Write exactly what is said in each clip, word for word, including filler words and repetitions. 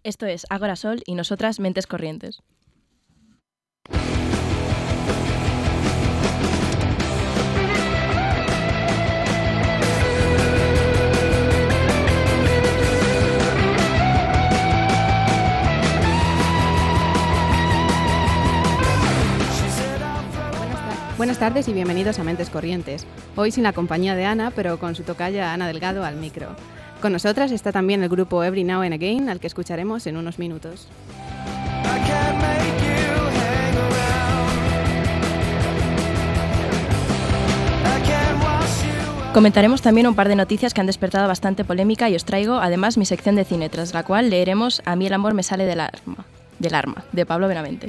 Esto es Ágora Sol y nosotras Mentes Corrientes. Buenas tardes y bienvenidos a Mentes Corrientes. Hoy sin la compañía de Ana, pero con su tocaya Ana Delgado al micro. Con nosotras está también el grupo Every Now and Again, al que escucharemos en unos minutos. Comentaremos también un par de noticias que han despertado bastante polémica y os traigo además mi sección de cine, tras la cual leeremos A mí el amor me sale del arma, del arma, de Pablo Benavente.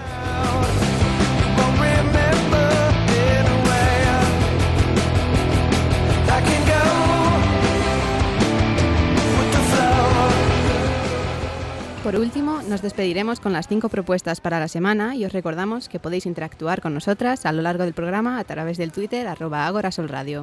Por último, nos despediremos con las cinco propuestas para la semana y os recordamos que podéis interactuar con nosotras a lo largo del programa a través del Twitter arroba agorasolradio.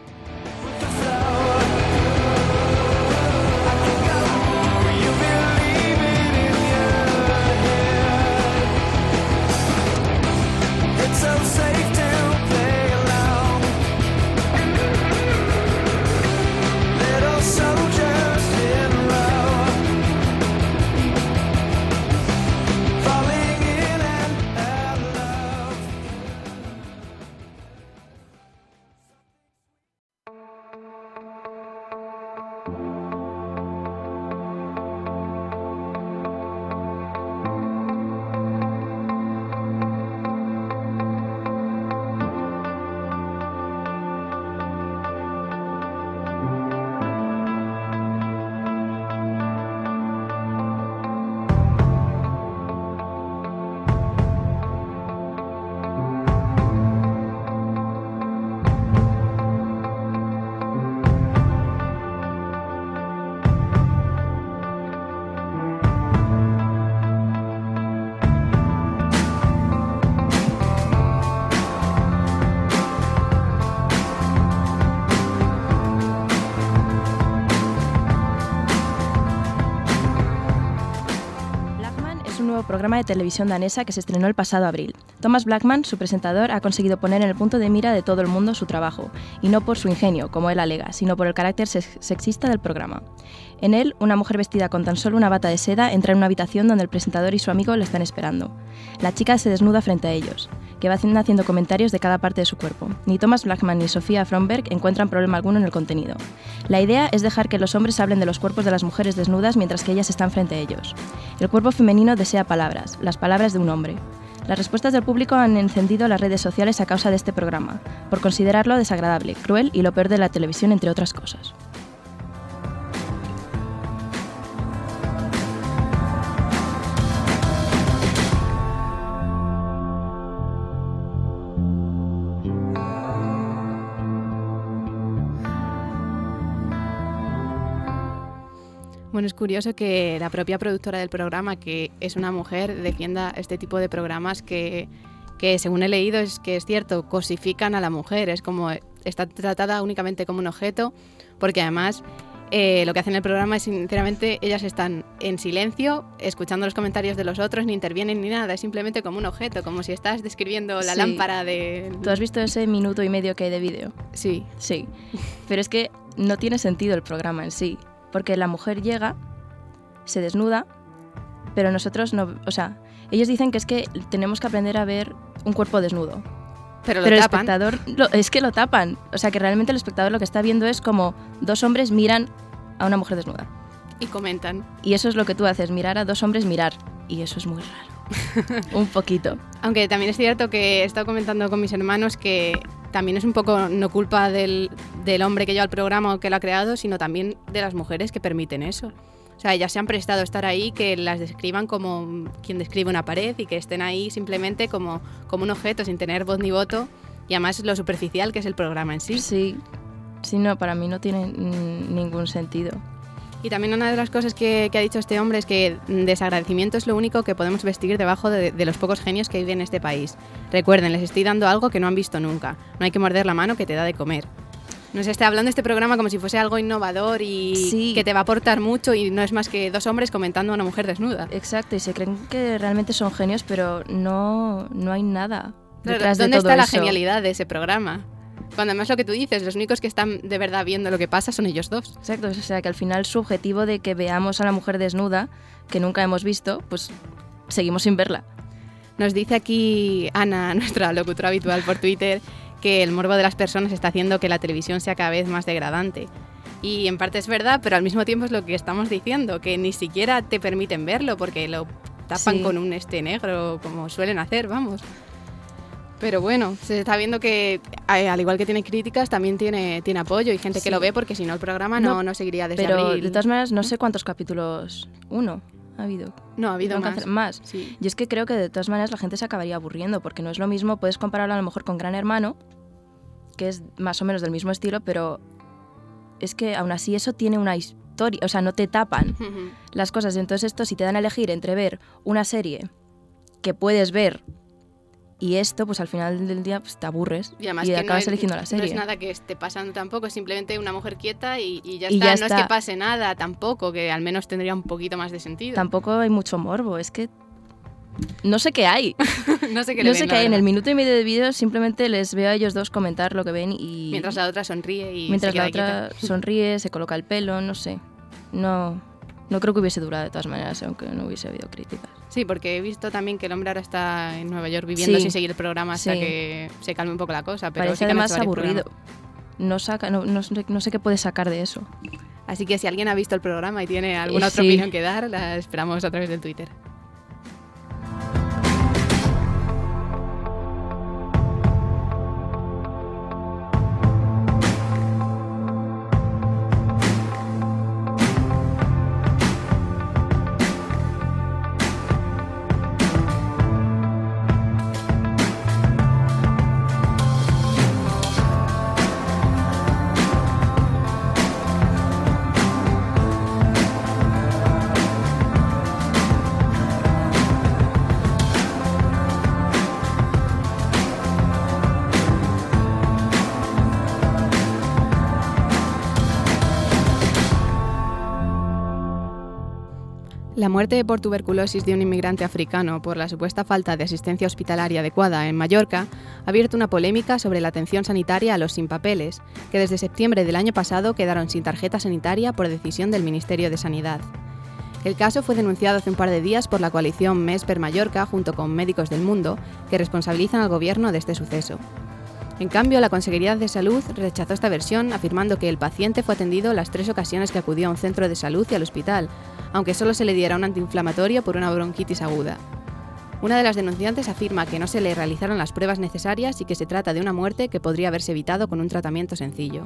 Programa de televisión danesa que se estrenó el pasado abril. Thomas Blackman, su presentador, ha conseguido poner en el punto de mira de todo el mundo su trabajo, y no por su ingenio, como él alega, sino por el carácter sex- sexista del programa. En él, una mujer vestida con tan solo una bata de seda entra en una habitación donde el presentador y su amigo le están esperando. La chica se desnuda frente a ellos, que va haciendo comentarios de cada parte de su cuerpo. Ni Thomas Blackman ni Sofía Fromberg encuentran problema alguno en el contenido. La idea es dejar que los hombres hablen de los cuerpos de las mujeres desnudas mientras que ellas están frente a ellos. El cuerpo femenino desea palabras, las palabras de un hombre. Las respuestas del público han encendido las redes sociales a causa de este programa, por considerarlo desagradable, cruel y lo peor de la televisión, entre otras cosas. Bueno, es curioso que la propia productora del programa, que es una mujer, defienda este tipo de programas que, que según he leído, es que es cierto, cosifican a la mujer, es como está tratada únicamente como un objeto, porque además eh, lo que hacen en el programa es, sinceramente, ellas están en silencio, escuchando los comentarios de los otros, ni intervienen ni nada, es simplemente como un objeto, como si estás describiendo la sí. lámpara de... ¿Tú has visto ese minuto y medio que hay de vídeo? Sí. Sí, pero es que no tiene sentido el programa en sí. Porque la mujer llega, se desnuda, pero nosotros no... O sea, ellos dicen que es que tenemos que aprender a ver un cuerpo desnudo. Pero lo pero tapan. El espectador... Lo, es que lo tapan. O sea, que realmente el espectador lo que está viendo es como dos hombres miran a una mujer desnuda. Y comentan. Y eso es lo que tú haces, mirar a dos hombres mirar. Y eso es muy raro. Un poquito. Aunque también es cierto que he estado comentando con mis hermanos que... también es un poco no culpa del, del hombre que lleva el programa o que lo ha creado, sino también de las mujeres que permiten eso. O sea, ellas se han prestado a estar ahí, que las describan como quien describe una pared y que estén ahí simplemente como, como un objeto, sin tener voz ni voto, y además lo superficial que es el programa en sí. Sí, sí, no, para mí no tiene n- ningún sentido. Y también una de las cosas que, que ha dicho este hombre es que desagradecimiento es lo único que podemos vestir debajo de, de los pocos genios que viven en este país. Recuerden, les estoy dando algo que no han visto nunca. No hay que morder la mano que te da de comer. Nos está hablando este programa como si fuese algo innovador y sí. que te va a aportar mucho y no es más que dos hombres comentando a una mujer desnuda. Exacto, y se creen que realmente son genios, pero no, no hay nada Claro, detrás ¿dónde de todo está la eso? genialidad de ese programa? Cuando además lo que tú dices, los únicos que están de verdad viendo lo que pasa son ellos dos. Exacto, o sea que al final su objetivo de que veamos a la mujer desnuda, que nunca hemos visto, pues seguimos sin verla. Nos dice aquí Ana, nuestra locutora habitual por Twitter, que el morbo de las personas está haciendo que la televisión sea cada vez más degradante. Y en parte es verdad, pero al mismo tiempo es lo que estamos diciendo, que ni siquiera te permiten verlo porque lo tapan Sí. con un este negro, como suelen hacer, vamos. Pero bueno, se está viendo que, al igual que tiene críticas, también tiene, tiene apoyo y gente Sí. que lo ve porque si no el programa no, No, no seguiría desde Pero abril. de todas maneras, no sé cuántos capítulos. Uno ha habido. No, ha habido No más. cancelan- más. Sí. Y es que creo que de todas maneras la gente se acabaría aburriendo, porque no es lo mismo, puedes compararlo a lo mejor con Gran Hermano, que es más o menos del mismo estilo, pero es que aún así eso tiene una historia, o sea, no te tapan Ujú. las cosas. Entonces esto, si te dan a elegir entre ver una serie que puedes ver y esto, pues al final del día pues, te aburres Y además y que acabas no es, eligiendo la no serie. es nada que esté pasando tampoco, es simplemente una mujer quieta y, y ya Y está. ya no está. es que pase nada tampoco, que al menos tendría un poquito más de sentido. Tampoco hay mucho morbo, es que no sé qué hay. no sé qué le No ven, sé la qué hay. En verdad. el minuto y medio de vídeo simplemente les veo a ellos dos comentar lo que ven y Mientras la otra sonríe y mientras se la queda otra quieta. sonríe, se coloca el pelo, no sé. No, no creo que hubiese durado de todas maneras, aunque no hubiese habido críticas. Sí, porque he visto también que el hombre ahora está en Nueva York viviendo Sí. sin seguir el programa hasta Sí. que se calme un poco la cosa. Pero Parece sí que han además hecho varios aburrido. programas. No, saca, no, no, sé- no sé qué puede sacar de eso. Así que si alguien ha visto el programa y tiene alguna Eh, otra sí. opinión que dar, la esperamos a través del Twitter. La muerte por tuberculosis de un inmigrante africano por la supuesta falta de asistencia hospitalaria adecuada en Mallorca ha abierto una polémica sobre la atención sanitaria a los sin papeles, que desde septiembre del año pasado quedaron sin tarjeta sanitaria por decisión del Ministerio de Sanidad. El caso fue denunciado hace un par de días por la coalición M E S per Mallorca junto con Médicos del Mundo, que responsabilizan al gobierno de este suceso. En cambio, la Consejería de Salud rechazó esta versión, afirmando que el paciente fue atendido las tres ocasiones que acudió a un centro de salud y al hospital, aunque solo se le diera un antiinflamatorio por una bronquitis aguda. Una de las denunciantes afirma que no se le realizaron las pruebas necesarias y que se trata de una muerte que podría haberse evitado con un tratamiento sencillo.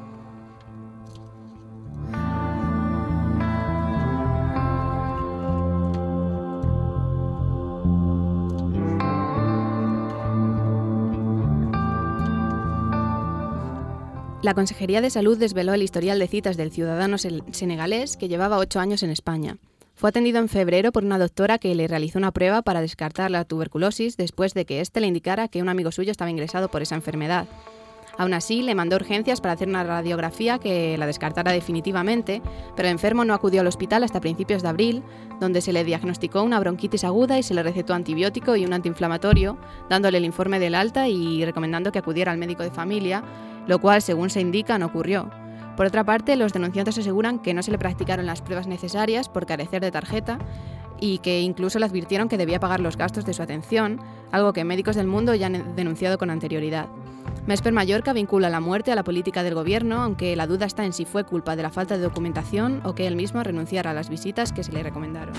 La Consejería de Salud desveló el historial de citas del ciudadano senegalés que llevaba ocho años en España. Fue atendido en febrero por una doctora que le realizó una prueba para descartar la tuberculosis después de que éste le indicara que un amigo suyo estaba ingresado por esa enfermedad. Aún así, le mandó urgencias para hacer una radiografía que la descartara definitivamente, pero el enfermo no acudió al hospital hasta principios de abril, donde se le diagnosticó una bronquitis aguda y se le recetó antibiótico y un antiinflamatorio, dándole el informe del alta y recomendando que acudiera al médico de familia, lo cual, según se indica, no ocurrió. Por otra parte, los denunciantes aseguran que no se le practicaron las pruebas necesarias por carecer de tarjeta y que incluso le advirtieron que debía pagar los gastos de su atención, algo que Médicos del Mundo ya han denunciado con anterioridad. M E S per Mallorca vincula la muerte a la política del gobierno, aunque la duda está en si fue culpa de la falta de documentación o que él mismo renunciara a las visitas que se le recomendaron.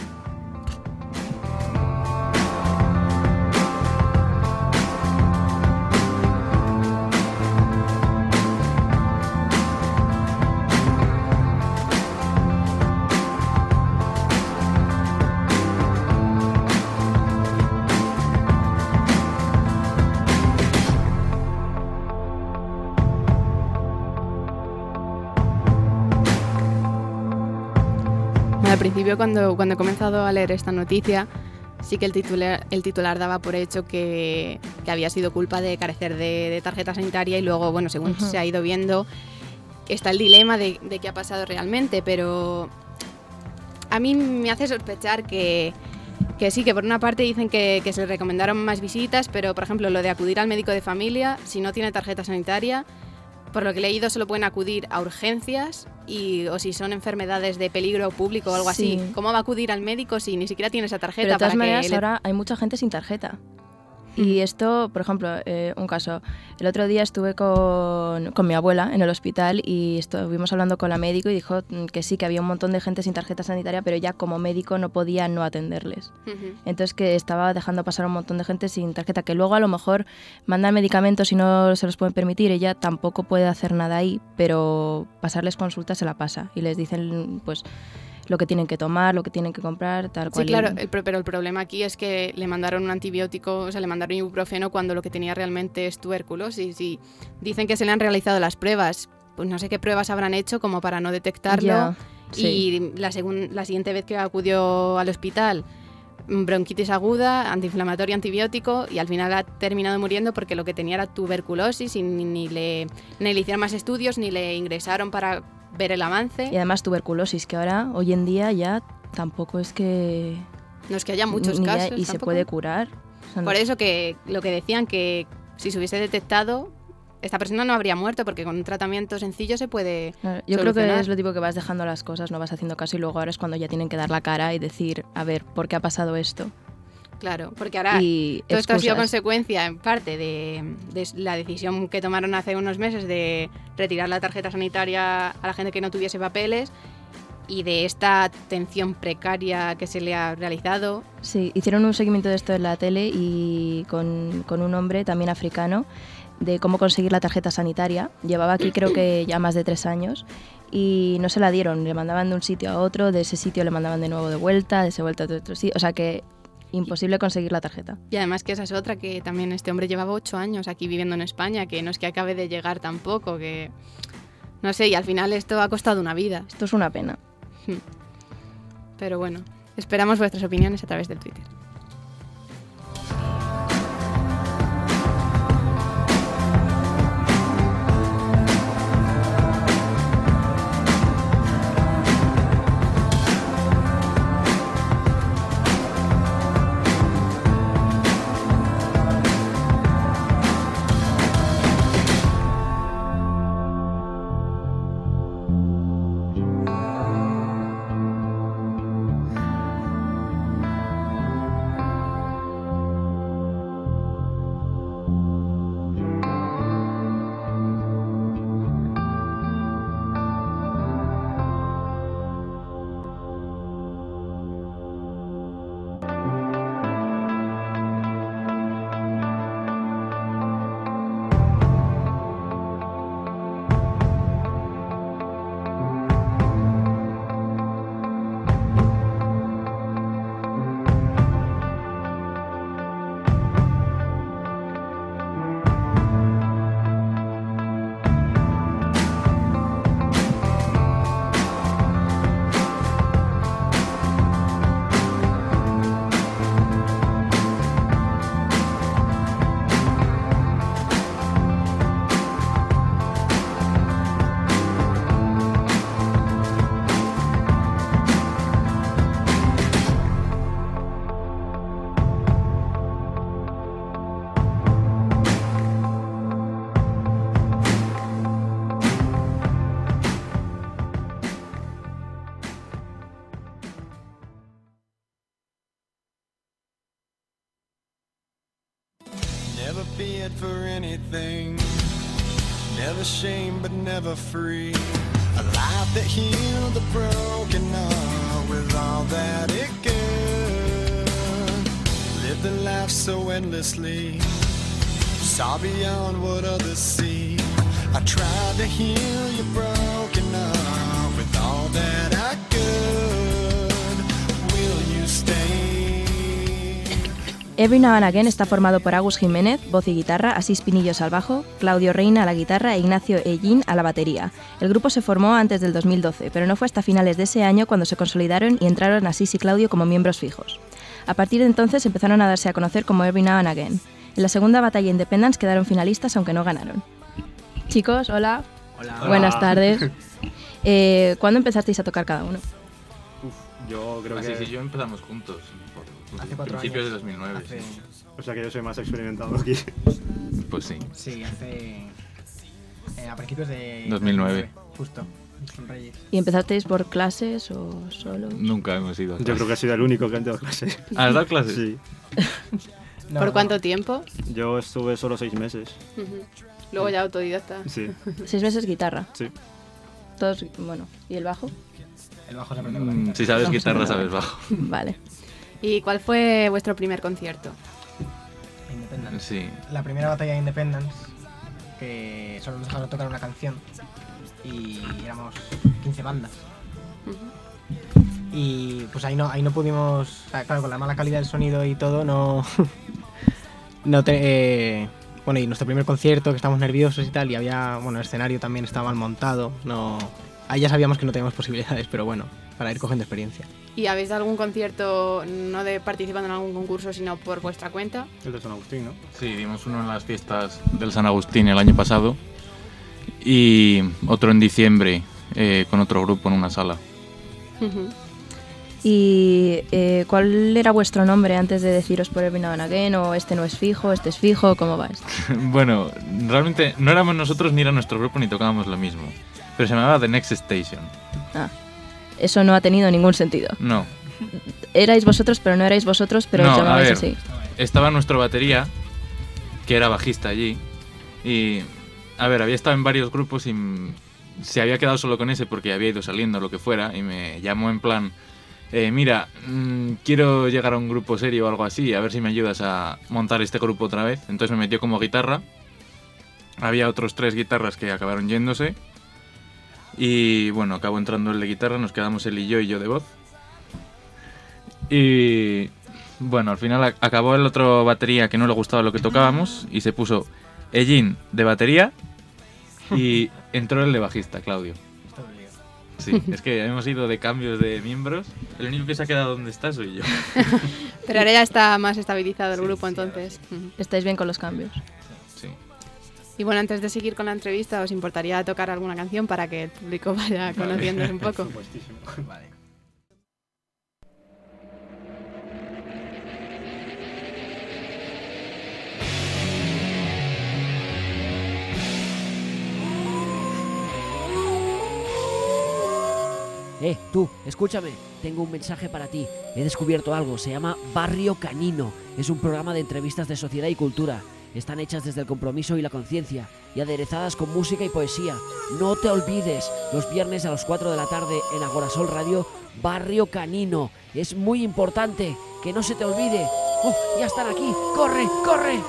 Al principio, cuando, cuando he comenzado a leer esta noticia, sí que el titular, el titular daba por hecho que, que había sido culpa de carecer de, de tarjeta sanitaria y luego, bueno, según Uh-huh. se ha ido viendo, está el dilema de, de qué ha pasado realmente, pero a mí me hace sospechar que, que sí, que por una parte dicen que, que se le recomendaron más visitas, pero por ejemplo lo de acudir al médico de familia, si no tiene tarjeta sanitaria, por lo que he leído solo pueden acudir a urgencias y, o si son enfermedades de peligro público o algo sí. así. ¿Cómo va a acudir al médico si ni siquiera tiene esa tarjeta? Pero de todas para maneras que le... ahora hay mucha gente sin tarjeta. Y esto, por ejemplo, eh, un caso. El otro día estuve con, con mi abuela en el hospital y estuvimos hablando con la médico y dijo que sí, que había un montón de gente sin tarjeta sanitaria, pero ella como médico no podía no atenderles. Uh-huh. Entonces que estaba dejando pasar a un montón de gente sin tarjeta, que luego a lo mejor mandan medicamentos y no se los pueden permitir. Ella tampoco puede hacer nada ahí, pero pasarles consultas se la pasa y les dicen, pues, lo que tienen que tomar, lo que tienen que comprar, tal cual. Sí, claro, el, pero el problema aquí es que le mandaron un antibiótico, o sea, le mandaron ibuprofeno cuando lo que tenía realmente es tuberculosis y dicen que se le han realizado las pruebas, pues no sé qué pruebas habrán hecho como para no detectarlo ya, y sí. la, segun, la siguiente vez que acudió al hospital, bronquitis aguda, antiinflamatorio, antibiótico y al final ha terminado muriendo porque lo que tenía era tuberculosis y ni, ni, le, ni le hicieron más estudios ni le ingresaron para ver el avance. Y además tuberculosis, que ahora, hoy en día ya tampoco es que... No es que haya muchos ni casos. Ya, y tampoco. Se puede curar. O sea, Por no... eso que lo que decían que si se hubiese detectado, esta persona no habría muerto porque con un tratamiento sencillo se puede Yo solucionar. Creo que es lo tipo que vas dejando las cosas, no vas haciendo caso y luego ahora es cuando ya tienen que dar la cara y decir, a ver, ¿por qué ha pasado esto? Claro, porque ahora y todo esto excusas. ha sido consecuencia, en parte, de, de la decisión que tomaron hace unos meses de retirar la tarjeta sanitaria a la gente que no tuviese papeles y de esta atención precaria que se le ha realizado. Sí, hicieron un seguimiento de esto en la tele y con, con un hombre también africano de cómo conseguir la tarjeta sanitaria. Llevaba aquí creo que ya más de tres años y no se la dieron, le mandaban de un sitio a otro, de ese sitio le mandaban de nuevo de vuelta, de ese vuelta a otro sitio, o sea que... imposible conseguir la tarjeta. Y además que esa es otra, que también este hombre llevaba ocho años aquí viviendo en España, que no es que acabe de llegar tampoco, que no sé, y al final esto ha costado una vida. Esto es una pena. Pero bueno, esperamos vuestras opiniones a través del Twitter. Never feared for anything, never shame but never free. A life that healed the broken heart with all that it could. Lived a life so endlessly, saw beyond what others see. I tried to heal your broken heart with all that I could. Will you stay? Every Now and Again está formado por Agus Jiménez, voz y guitarra, Asís Pinillos al bajo, Claudio Reina a la guitarra e Ignacio Ellín a la batería. El grupo se formó antes del dos mil doce, pero no fue hasta finales de ese año cuando se consolidaron y entraron Asís y Claudio como miembros fijos. A partir de entonces empezaron a darse a conocer como Every Now and Again. En la segunda batalla Independence quedaron finalistas aunque no ganaron. Chicos, hola. Hola. Buenas Hola. tardes. Eh, ¿Cuándo empezasteis a tocar cada uno? Uf, yo creo Así que... sí, yo empezamos juntos. Por Hace cuatro principios años. de dos mil nueve. Hace- Sí. O sea que yo soy más experimentado aquí. Pues sí. Sí, hace. eh, a principios de. dos mil nueve. Justo. Son Reyes. ¿Y empezasteis por clases o solo? Nunca hemos ido a Yo clase. creo que he sido el único que ha entrado a clase. ¿Has dado clases? Sí. No, ¿Por no. cuánto tiempo? Yo estuve solo seis meses. Ujú. Luego ya autodidacta. Sí, Seis meses guitarra. sí. Todos, bueno, ¿y el bajo? El bajo se aprende con la Mm, guitarra. Si sabes guitarra, sabes bajo. Vale. ¿Y cuál fue vuestro primer concierto? Independence. Sí. La primera batalla de Independence, que solo nos dejaron tocar una canción y éramos quince bandas. Y pues ahí no, ahí no pudimos, ah, claro, con la mala calidad del sonido y todo, no, no te, eh, bueno, y nuestro primer concierto, que estábamos nerviosos y tal, y había, bueno, el escenario también estaba mal montado, no, ahí ya sabíamos que no teníamos posibilidades, pero bueno, para ir cogiendo experiencia. ¿Y habéis dado algún concierto, no de participando en algún concurso, sino por vuestra cuenta? El de San Agustín, ¿no? Sí, dimos uno en las fiestas del San Agustín el año pasado y otro en diciembre eh, con otro grupo en una sala. Ujú. ¿Y eh, cuál era vuestro nombre antes de deciros por el Now and Again? ¿O este no es fijo, este es fijo? ¿Cómo va esto? Bueno, realmente no éramos nosotros ni era nuestro grupo ni tocábamos lo mismo. Pero se llamaba The Next Station. Ah, eso no ha tenido ningún sentido. No, Erais vosotros, pero no erais vosotros, pero No, os a llamabais ver. así. estaba nuestro batería, que era bajista allí, y a ver, había estado en varios grupos y mm, se había quedado solo con ese porque había ido saliendo, lo que fuera, y me llamó en plan, eh, mira, mm, quiero llegar a un grupo serio o algo así, a ver si me ayudas a montar este grupo otra vez. Entonces me metió como guitarra, había otros tres guitarras que acabaron yéndose, y bueno, acabó entrando el de guitarra, nos quedamos él y yo y yo de voz. Y bueno, al final a- acabó el otro batería que no le gustaba lo que tocábamos y se puso Ellín de batería y entró el de bajista, Claudio. Esto es un lío. Sí, es que hemos ido de cambios de miembros. El único que se ha quedado donde está soy yo. Pero ahora ya está más estabilizado el grupo, entonces. Ujú. Estáis bien con los cambios. Sí. Y bueno, antes de seguir con la entrevista, ¿os importaría tocar alguna canción para que el público vaya conociéndose un poco? Supuestísimo. Vale. Eh, tú, escúchame, tengo un mensaje para ti. He descubierto algo, se llama Barrio Canino. Es un programa de entrevistas de sociedad y cultura. Están hechas desde el compromiso y la conciencia y aderezadas con música y poesía. No te olvides, los viernes a las cuatro de la tarde en Agorasol Radio, Barrio Canino. Es muy importante, que no se te olvide. ¡Oh, ya están aquí! ¡Corre, corre!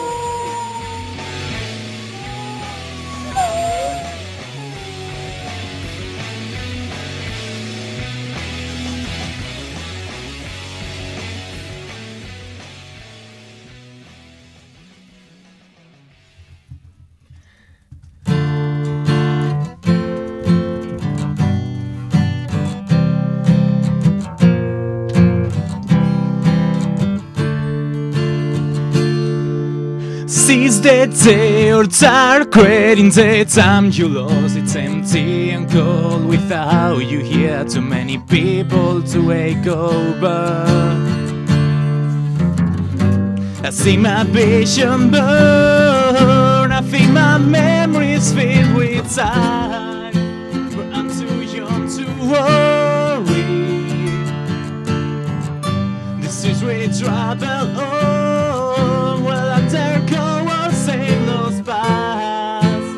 Seize the day or dark in the time you lost. It's empty and cold without you here. Too many people to wake over. I see my vision burn. I feel my memories filled with time. But I'm too young to worry. This is where we travel on. Well, I dare go or save those paths.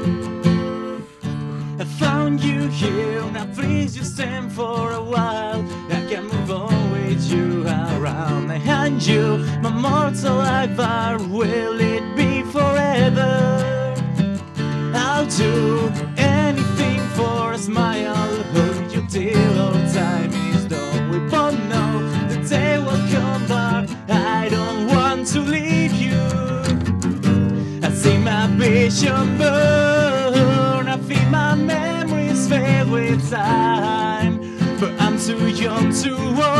I found you here, now please just stand for a while. I can move on with you around. I hand you my mortal life, or will it be forever? I'll do anything for a smile. Hold you till all time is done. We both know the day will come, but I don't want to leave you. I see my vision burn. I feel my memories fade with time, but I'm too young to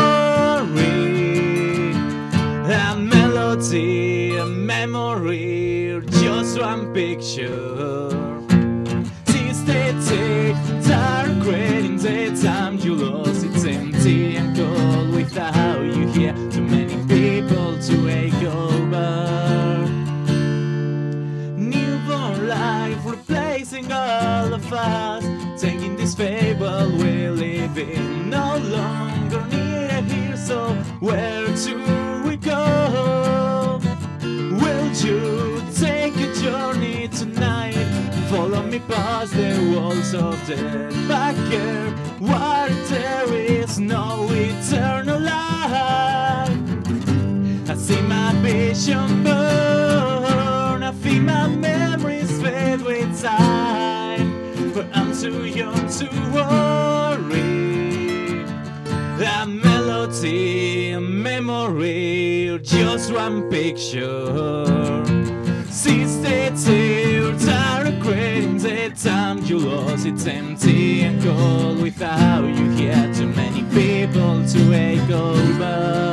worry. A melody, a memory, just one picture. Since the Where do we go? Will you take a journey tonight? Follow me past the walls of death. Back here, where there is no eternal life. I see my vision burn, I feel my memories fade with time. But I'm too young to worry. A melody, a memory, just one picture. Since the tears are regretting the time you lost, it's empty and cold without you here. Too many people to wake over.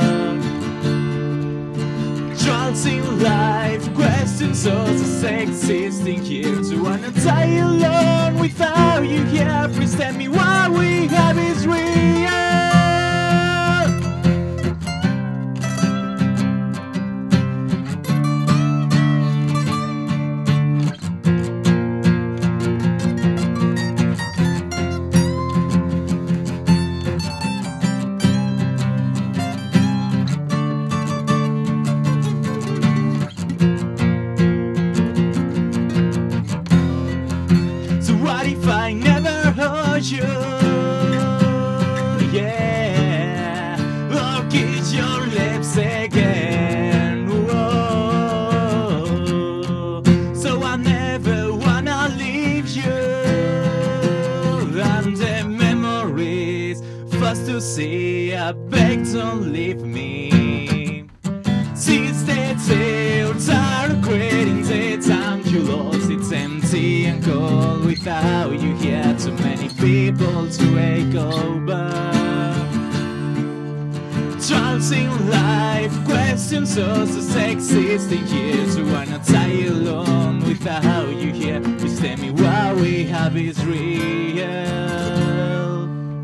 Trials in life, questions us existing here. To wanna die alone without you here. Please tell me what we have is real. You, yeah, or kiss your lips again. Whoa. So I never wanna leave you, and the memories fast to see. I beg, don't leave me. Since the tears are regretting the time you lost, it's empty and cold without you here. Too many people to wake over. Trials in life, questions us existing here. So why not die alone without you here? Please tell me what we have is real.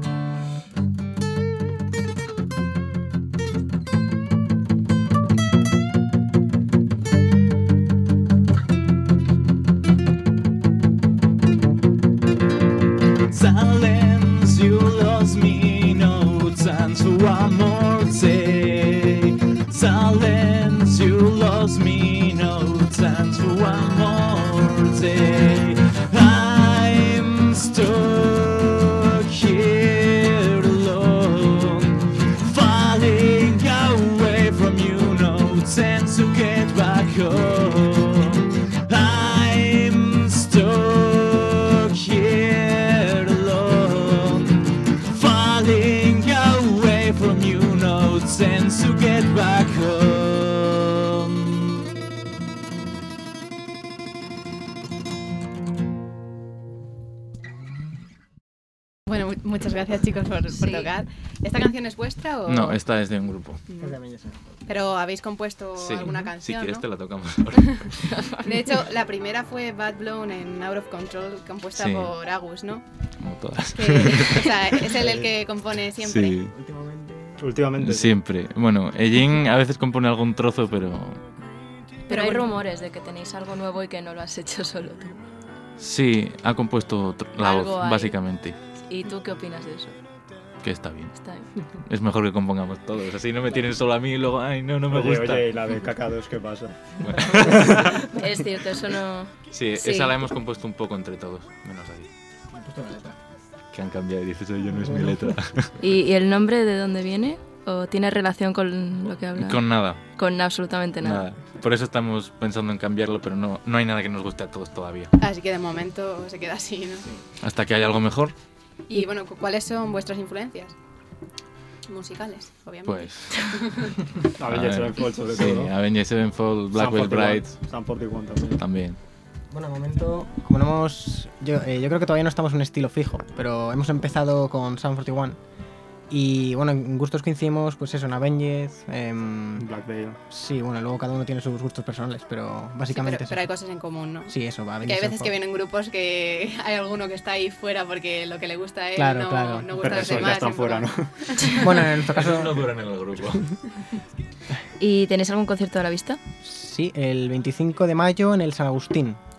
Silence, you lost me, no chance for one more day. Silence, you lost me, no chance for one more day. I'm stuck here alone, falling away from you, no chance to get back home. I'm stuck here from you, no sense to get back home. Bueno, mu- muchas gracias chicos por, por Sí. tocar. ¿Esta canción es vuestra o...? No, esta es de un grupo. Pero habéis compuesto Sí. alguna Si canción, quieres ¿no? te la tocamos ahora. De hecho, la primera fue Bad Blown en Out of Control, compuesta Sí. por Agus, ¿no? Como todas. Que, o sea, es él el que compone siempre. Sí, Últimamente. siempre. Bueno, Ellín a veces compone algún trozo, pero Pero hay bueno. rumores de que tenéis algo nuevo y que no lo has hecho solo tú. sí, ha compuesto tr- la Algo voz, hay. básicamente. ¿Y tú qué opinas de eso? Que está bien. Está bien. Es mejor que compongamos todos. Así no me tienen solo a mí y luego, ay, no, no me Oye, gusta. oye, ¿y la de Caca dos qué pasa? Bueno. Es cierto, eso no... Sí, Sí. esa la hemos compuesto un poco entre todos, menos ahí. Que han cambiado y dices, oye, no es mi letra. ¿Y, y el nombre de dónde viene? ¿O tiene relación con lo que habla? Con nada, Con absolutamente nada. nada. Por eso estamos pensando en cambiarlo, pero no, no hay nada que nos guste a todos todavía. Así que de momento se queda así, ¿no? Hasta que haya algo mejor, Y bueno, cu- ¿cuáles son vuestras influencias? Musicales, obviamente. pues... Avengers ver, Sevenfold sobre Sí, todo. Avengers Sevenfold, Blackwell Bright, Sam cuarenta y uno también. también. Bueno, de momento, como no hemos... Yo, eh, yo creo que todavía no estamos en un estilo fijo, pero hemos empezado con Sam cuarenta y uno. Y bueno, en gustos coincidimos, pues eso, en Avengers. em, Black Veil. sí, bueno, luego cada uno tiene sus gustos personales, pero Sí, básicamente pero, es pero hay eso. cosas en común, ¿no? Sí, eso, va. Que hay veces que vienen grupos que hay alguno que está ahí fuera porque lo que le gusta a él Claro, no, claro. no gusta Pero a los esos demás. ya están en fuera, ¿no? plan- Bueno, en nuestro Esos caso, no duran en el grupo. ¿Y tenéis algún concierto a la vista? sí, el veinticinco de mayo en el San Agustín.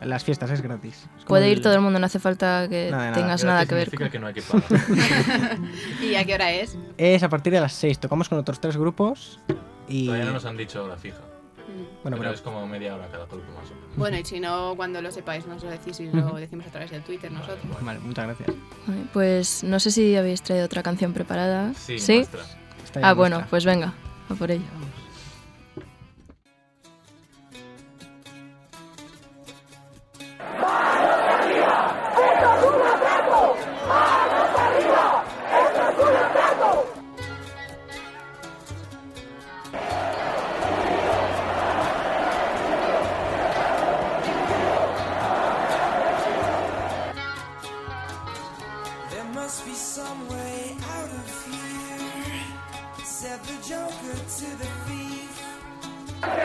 las fiestas es gratis. Es como Puede ir el- todo el mundo, no hace falta que Nada, nada, tengas Gratis nada que ver significa con... que no hay que pagar. ¿Y a qué hora es? Es a partir de las seis. Tocamos con otros tres grupos y... Todavía no nos han dicho hora fija. Bueno, pero pero es como media hora cada grupo más o menos. Bueno, y si no, cuando lo sepáis, nos lo decís y lo Ujú. decimos a través del Twitter nosotros. Vale, muchas gracias. Vale, pues no sé si habéis traído otra canción preparada. Sí, ¿Sí? nuestra. Esta ya Ah, es bueno, nuestra. pues venga, a por ello. There must be some way out of here, said the Joker to the thief.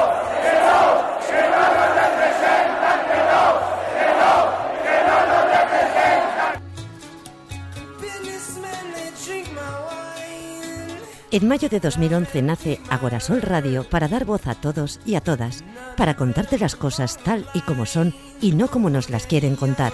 Businessmen, they drink my wine. En mayo de dos mil once nace Agorasol Radio para dar voz a todos y a todas, para contarte las cosas tal y como son y no como nos las quieren contar.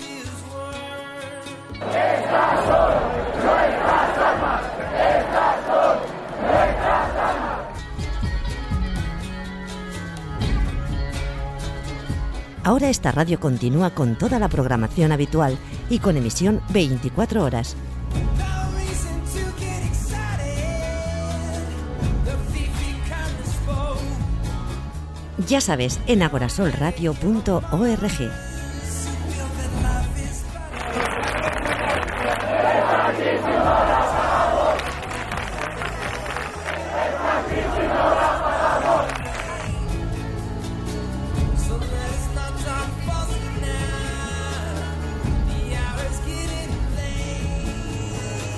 Ahora esta radio continúa con toda la programación habitual y con emisión veinticuatro horas. No reason to get excited. The thief kind of spoke. Ya sabes, en agorasolradio punto org. So let's not talk falsely now. The hour's getting late.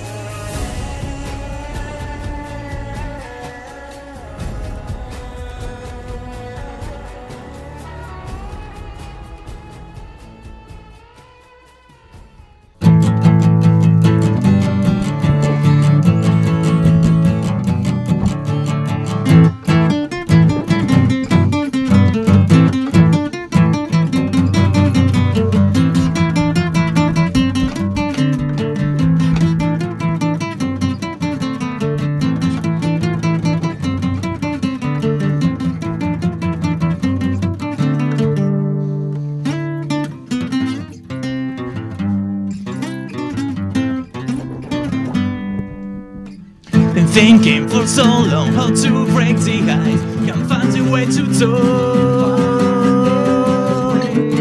Been thinking for so long how to break the ice. Can't find a way to talk.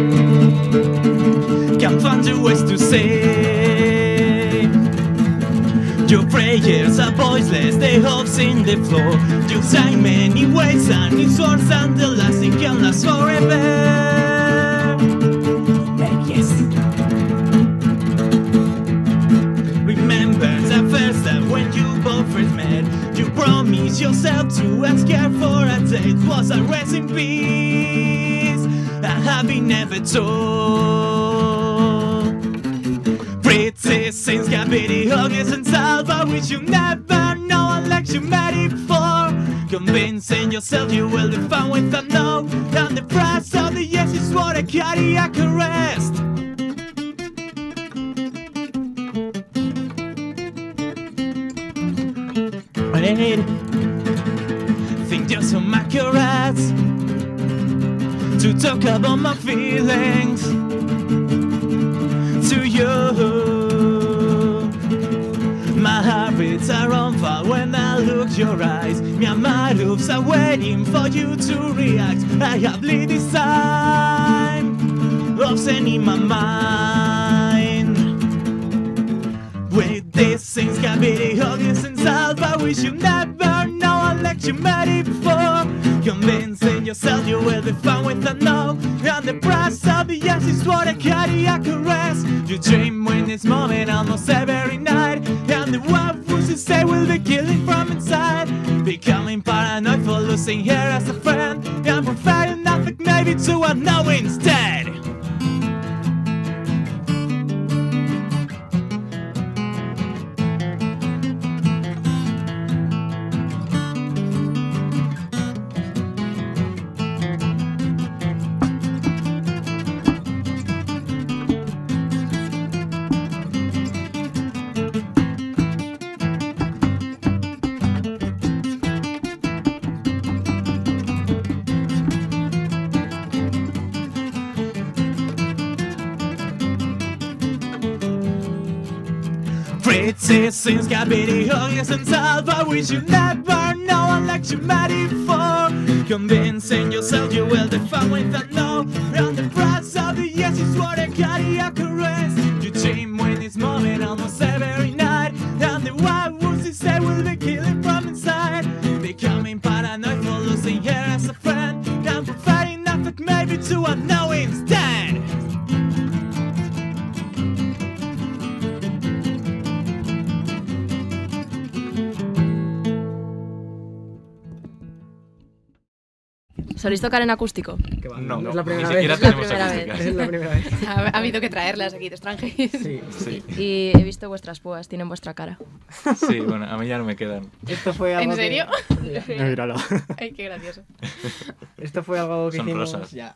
Can't find the words to say. Your prayers are voiceless, they hopes in the floor. You say many ways and it's worse than the last thing can last forever. Yes. Remember the first time when you both first met. You promised yourself to ask her for a date. Was a rest in peace, a happy never told. Pretty things can be the huggiest and salve, but which you never know unless you met it before. Convincing yourself you will be found with a no, and the price of the yes is what a cardiac arrest. I need think just some my carrots to talk about my feelings to you. My habits are on fire when I look your eyes. My motives are waiting for you to react. I have lit this time of sending my mind. With these things can be the huggiest and salve. I wish you never know unless you met it before. Convincing yourself you will be found with a no, and the price of the yes is what a cardiac arrest. You dream in this moment almost every night, and the one who's you say will be killing from inside. Becoming paranoid for losing her as a friend, and preferring nothing maybe to a no instead. citizens got pretty hungry themselves, but we should never know unless you met before. Convincing yourself you will define with a no. Round the price of the yes is what I cardiac arrest. You dream when it's moment almost every night. And the wild wolves you say will be killing from inside. Becoming paranoid for losing her as a friend. And providing nothing maybe to a no instead. ¿Soléis tocar en acústico? Que va, No, no es la primera ni siquiera vez. tenemos Es la primera acústicas. Es la primera vez. Ha, ha habido que traerlas aquí de extranjeros. Sí. Sí. Y he visto vuestras púas, tienen vuestra cara. Sí, bueno, a mí ya no me quedan. Esto fue algo ¿En serio? Que... No, míralo. Ay, qué gracioso. Esto fue algo que Son hicimos... rosas. Ya.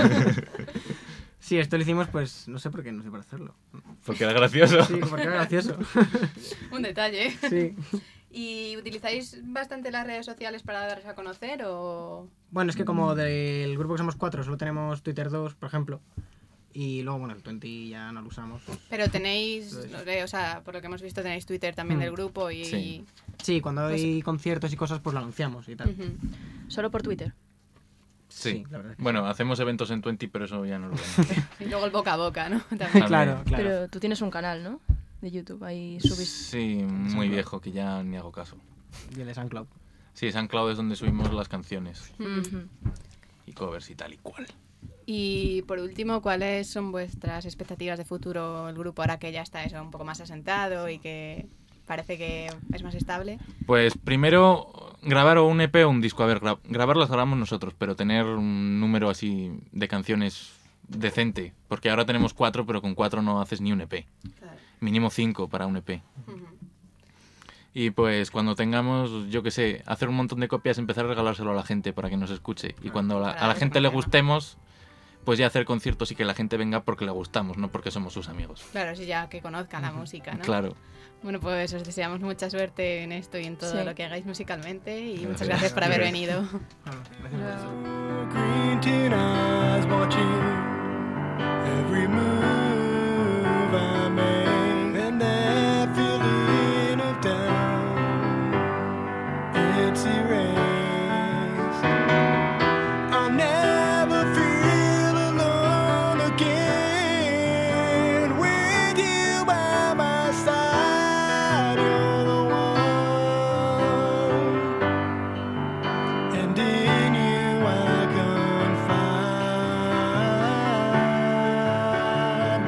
Sí, esto lo hicimos, pues, no sé por qué, no sé para hacerlo. Porque era gracioso. Sí, porque era gracioso. Un detalle. Sí. ¿Y utilizáis bastante las redes sociales para daros a conocer o...? Bueno, es que como del grupo que somos cuatro, solo tenemos Twitter dos, por ejemplo. Y luego, bueno, el veinte ya no lo usamos. Pero tenéis, no sé, o sea, por lo que hemos visto tenéis Twitter también Mm. del grupo y... Sí. Sí, cuando hay conciertos y cosas, pues lo anunciamos y tal. Ujú. ¿Solo por Twitter? Sí. la verdad es que Bueno, hacemos eventos en veinte, pero eso ya no lo vemos. Y luego el boca a boca, ¿no? También. También. Claro, claro. Pero tú tienes un canal, ¿no? De YouTube, ahí subís... Sí, muy viejo, que ya ni hago caso. Y el de SoundCloud. Sí, SoundCloud es donde subimos las canciones Ujú. y covers y tal y cual. Y por último, ¿cuáles son vuestras expectativas de futuro el grupo ahora que ya está eso un poco más asentado y que parece que es más estable? Pues primero grabar o un E P o un disco. A ver, gra- grabar las grabamos nosotros, pero tener un número así de canciones decente. Porque ahora tenemos cuatro, pero con cuatro no haces ni un E P. Claro. Mínimo cinco para un E P. Ujú. Y pues cuando tengamos, yo qué sé, hacer un montón de copias, empezar a regalárselo a la gente para que nos escuche. Y cuando la- a la gente le gustemos, pues ya hacer conciertos y que la gente venga porque le gustamos, no porque somos sus amigos. Claro, sí, ya que conozcan la música, ¿no? Claro. Bueno, pues os deseamos mucha suerte en esto y en todo Sí. lo que hagáis musicalmente y Gracias. muchas gracias por haber venido. Bueno, gracias por eso. Green tin eyes watching every move I make, and that feeling of down, it's erased. I'll never feel alone again with you by my side. You're the one, and in you I can find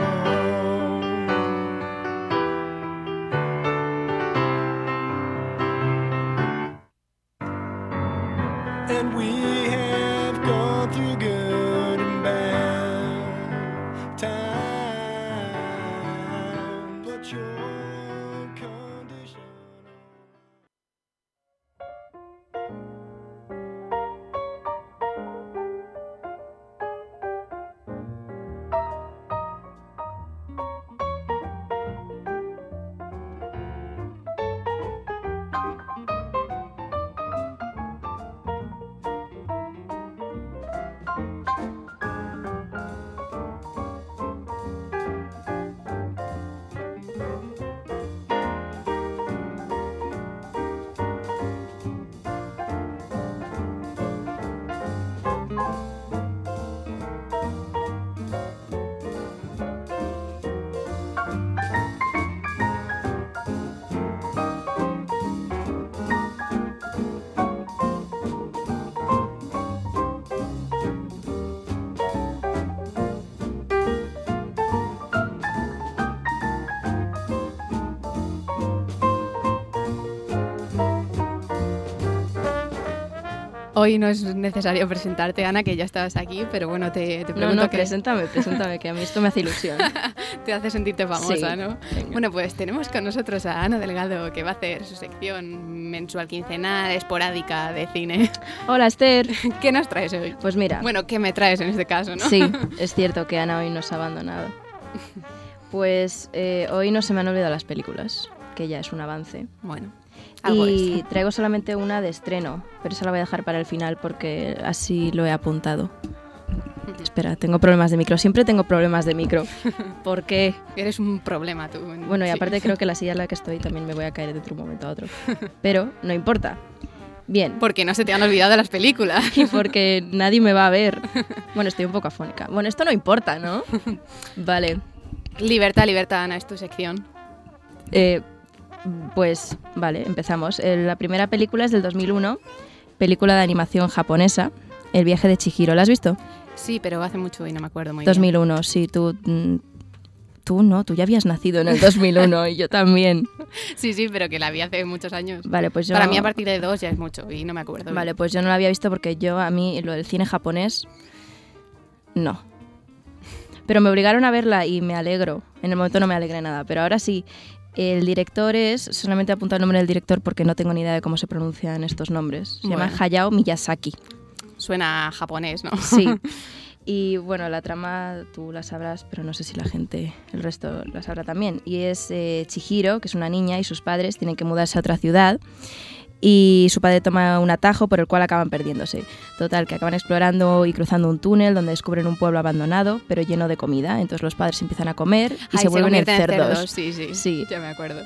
more. And we have gone through good and bad times, but your condition. Hoy no es necesario presentarte, Ana, que ya estabas aquí, pero bueno, te, te No, pregunto no, que preséntame, preséntame, que a mí esto me hace ilusión. te hace sentirte famosa, Sí, ¿no? venga. Bueno, pues tenemos con nosotros a Ana Delgado, que va a hacer su sección mensual, quincenal, esporádica de cine. Hola, Esther. ¿Qué nos traes hoy? Pues mira. Bueno, ¿qué me traes en este caso, no? Sí, es cierto que Ana hoy nos ha abandonado. Pues eh, hoy no se me han olvidado las películas, que ya es un avance. Bueno, algo Y es. traigo solamente una de estreno, pero esa la voy a dejar para el final porque así lo he apuntado. espera, tengo problemas de micro. Siempre tengo problemas de micro. ¿Por qué? Eres un problema tú. Bueno, y Sí. aparte creo que la silla en la que estoy también me voy a caer de un momento a otro. Pero no importa. Bien. Porque no se te han olvidado las películas. Y porque nadie me va a ver. Bueno, estoy un poco afónica. Bueno, esto no importa, ¿no? Vale. Libertad, libertad, Ana, es tu sección. Eh, pues, vale, empezamos. Eh, La primera película es del dos mil uno, película de animación japonesa, El viaje de Chihiro. ¿La has visto? Sí, pero hace mucho y no me acuerdo muy dos mil bien. uno, sí, tú... mm, Tú no, tú ya habías nacido en el dos mil uno y yo también. Sí, sí, pero que la vi hace muchos años. Vale, pues yo... Para mí a partir de dos ya es mucho y no me acuerdo. Vale, bien. pues yo no la había visto porque yo, a mí, lo del cine japonés, no. Pero me obligaron a verla y me alegro. En el momento no me alegré nada, pero ahora sí. El director es, solamente apunto el nombre del director porque no tengo ni idea de cómo se pronuncian estos nombres. Se llama Bueno. Hayao Miyazaki. Suena japonés, ¿no? Sí. Y bueno, la trama tú la sabrás, pero no sé si la gente, el resto la sabrá también. Y es eh, Chihiro, que es una niña, y sus padres tienen que mudarse a otra ciudad. Y su padre toma un atajo por el cual acaban perdiéndose. Total, que acaban explorando y cruzando un túnel donde descubren un pueblo abandonado, pero lleno de comida. Entonces los padres empiezan a comer y Ay, se vuelven en convierten cerdos. Sí, sí, Sí. ya me acuerdo.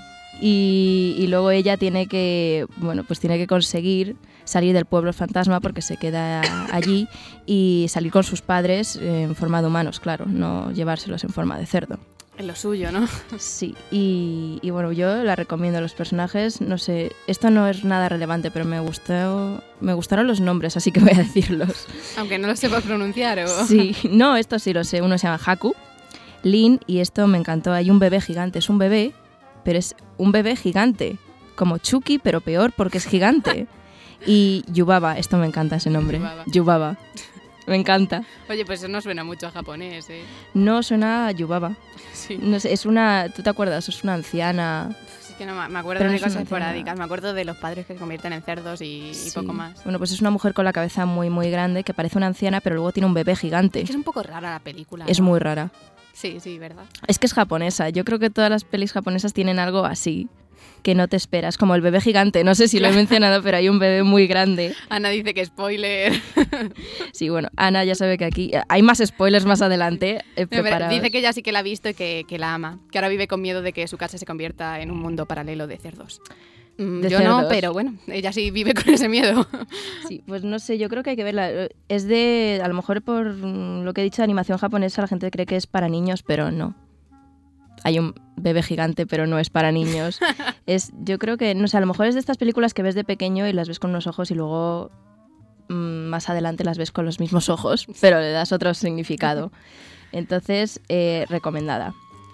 Y, y luego ella tiene que, bueno, pues tiene que conseguir salir del pueblo fantasma porque se queda allí y salir con sus padres en forma de humanos, claro, no llevárselos en forma de cerdo. Es lo suyo, ¿no? Sí, y, y bueno, yo la recomiendo a los personajes, no sé, esto no es nada relevante, pero me gustó, me gustaron los nombres, así que voy a decirlos. Aunque no lo sepas pronunciar, ¿o? Sí, no, esto sí lo sé, uno se llama Haku, Lin, y esto me encantó, hay un bebé gigante, es un bebé, pero es un bebé gigante, como Chucky, pero peor porque es gigante. Y Yubaba, esto me encanta ese nombre, Yubaba. Yubaba, me encanta. Oye, pues eso no suena mucho a japonés, ¿eh? No suena a Yubaba, Sí. no sé, es una, ¿tú te acuerdas? Es una anciana... Sí que no me me acuerdo Pero no de es una cosas anciana. esporádicas. Me acuerdo de los padres que se convierten en cerdos y, y Sí. poco más. Bueno, pues es una mujer con la cabeza muy, muy grande que parece una anciana, pero luego tiene un bebé gigante. Es que es un poco rara la película. Es ¿no? muy rara. Sí, sí, ¿verdad? Es que es japonesa. Yo creo que todas las pelis japonesas tienen algo así, que no te esperas. Como el bebé gigante. No sé si lo he mencionado, pero hay un bebé muy grande. Ana dice que spoiler. Sí, bueno, Ana ya sabe que aquí hay más spoilers más adelante. eh, No, pero preparados. dice que ella sí que la ha visto y que, que la ama. Que ahora vive con miedo de que su casa se convierta en un mundo paralelo de cerdos. Mm, De Yo no, cerdos. pero bueno, ella sí vive con ese miedo. Sí, pues no sé, yo creo que hay que verla. Es de, a lo mejor por mm, lo que he dicho de animación japonesa, la gente cree que es para niños, pero no. Hay un bebé gigante, pero no es para niños. Es, yo creo que, no sé, a lo mejor es de estas películas que ves de pequeño y las ves con unos ojos y luego mm, más adelante las ves con los mismos ojos, pero le das otro significado. Entonces, eh, recomendada.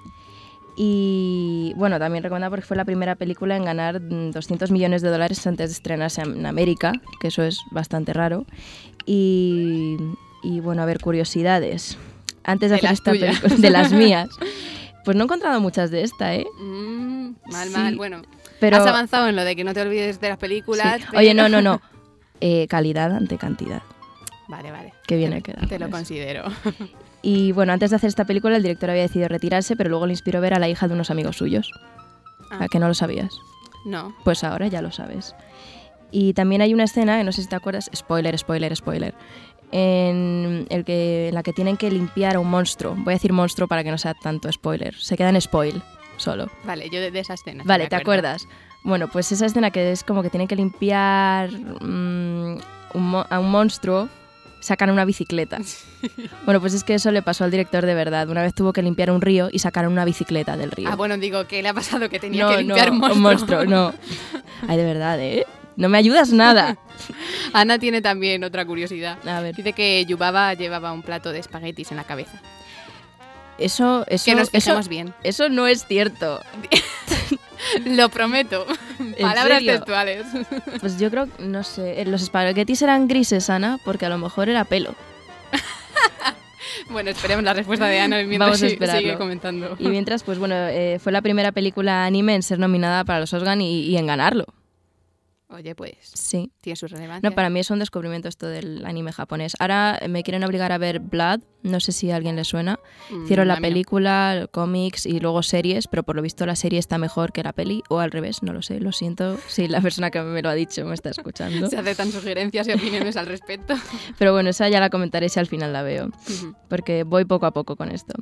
Y bueno, también recomendada porque fue la primera película en ganar mm, doscientos millones de dólares antes de estrenarse en América, que eso es bastante raro. Y, y bueno, a ver, curiosidades. Antes de, De hacer las esta tuyas. película, de las mías. Pues no he encontrado muchas de esta, ¿eh? Mm, mal, Sí, mal. Bueno, pero- has avanzado en lo de que no te olvides de las películas. Sí. pero- Oye, no, no, no. Eh, calidad ante cantidad. Vale, vale. Qué bien he Te- quedado Te lo con eso. considero. Y bueno, antes de hacer esta película, el director había decidido retirarse, pero luego le inspiró ver a la hija de unos amigos suyos. Ah. ¿A que no lo sabías? No. Pues ahora ya lo sabes. Y también hay una escena, que no sé si te acuerdas, spoiler, spoiler, spoiler, en, el que, en la que tienen que limpiar a un monstruo. Voy a decir monstruo para que no sea tanto spoiler. Se queda en spoil solo. Vale, yo de, de esa escena. sí Vale, me ¿te acuerdo. acuerdas? Bueno, pues esa escena que es como que tienen que limpiar mm, un mo- a un monstruo, sacan una bicicleta. Bueno, pues es que eso le pasó al director de verdad. Una vez tuvo que limpiar un río y sacaron una bicicleta del río. Ah, bueno, digo, ¿qué le ha pasado? Que tenía no, que limpiar no, un monstruo. no. Ay, de verdad, ¿eh? No me ayudas nada. Ana tiene también otra curiosidad. A ver, Dice que Yubaba llevaba un plato de espaguetis en la cabeza. eso, eso, Que nos eso, fijemos bien. eso no es cierto. Lo prometo. Palabras serio? textuales. Pues yo creo, no sé, los espaguetis eran grises, Ana, porque a lo mejor era pelo. Bueno, esperemos la respuesta de Ana mientras Vamos a si- esperarlo. sigue comentando. Y mientras, pues bueno, eh, fue la primera película anime en ser nominada para los Oscar y, y en ganarlo. Oye, pues Sí. tiene su relevancia. No, para mí es un descubrimiento esto del anime japonés. Ahora me quieren obligar a ver Blood, no sé si a alguien le suena. Mm, Hicieron a la mí no. película, cómics y luego series, pero por lo visto la serie está mejor que la peli, o al revés, no lo sé, lo siento si la persona que me lo ha dicho me está escuchando. Se aceptan sugerencias y opiniones al respecto. Pero bueno, esa ya la comentaré si al final la veo, Ujú. porque voy poco a poco con esto.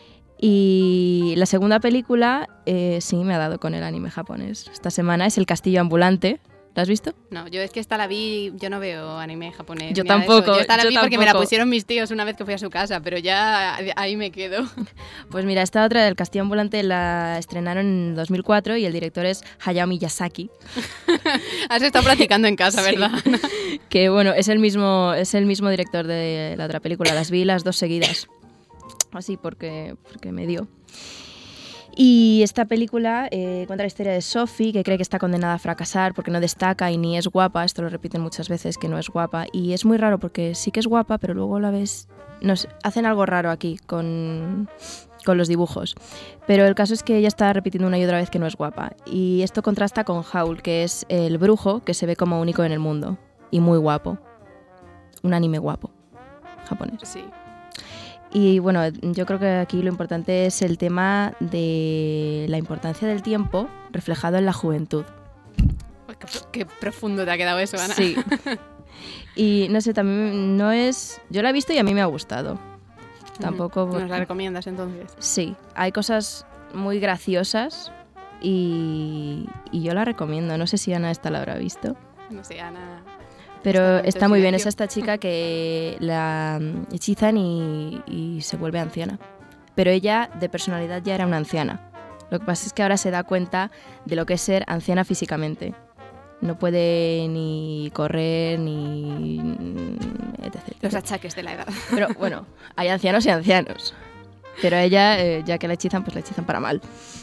Y la segunda película, eh, sí, me ha dado con el anime japonés. Esta semana es El Castillo Ambulante. ¿La has visto? No, yo es que esta la vi, yo no veo anime japonés. Yo ni nada de tampoco, eso. Yo esta la yo vi porque me la tampoco. pusieron mis tíos una vez que fui a su casa, pero ya ahí me quedo. Pues mira, esta otra del Castillo Ambulante la estrenaron en dos mil cuatro y el director es Hayao Miyazaki, Has estado practicando en casa, Sí. ¿verdad? que bueno, es el mismo, es el mismo director de la otra película. Las vi las dos seguidas, así porque, porque me dio. Y esta película eh, cuenta la historia de Sophie, que cree que está condenada a fracasar porque no destaca y ni es guapa. Esto lo repiten muchas veces, que no es guapa. Y es muy raro porque sí que es guapa, pero luego la ves... No sé, hacen algo raro aquí con, con los dibujos. Pero el caso es que ella está repitiendo una y otra vez que no es guapa. Y esto contrasta con Howl, que es el brujo que se ve como único en el mundo. Y muy guapo. Un anime guapo. Japonés. Sí. Y bueno, yo creo que aquí lo importante es el tema de la importancia del tiempo reflejado en la juventud. Uy, qué, qué profundo te ha quedado eso, Ana. Sí. Y no sé, también no es... Yo la he visto y a mí me ha gustado. Tampoco... ¿Nos la recomiendas entonces? Sí, hay cosas muy graciosas y, y yo la recomiendo. No sé si Ana esta la habrá visto. No sé, Ana... Pero Está en está muy bien, es silencio. esta chica que la mm, hechizan y, y se vuelve anciana. Pero ella de personalidad ya era una anciana. Lo que pasa es que ahora se da cuenta de lo que es ser anciana físicamente. No puede ni correr ni... etcétera. Los achaques de la edad. Pero bueno, hay ancianos y ancianos. Pero a ella, eh, ya que la hechizan, pues la hechizan para mal.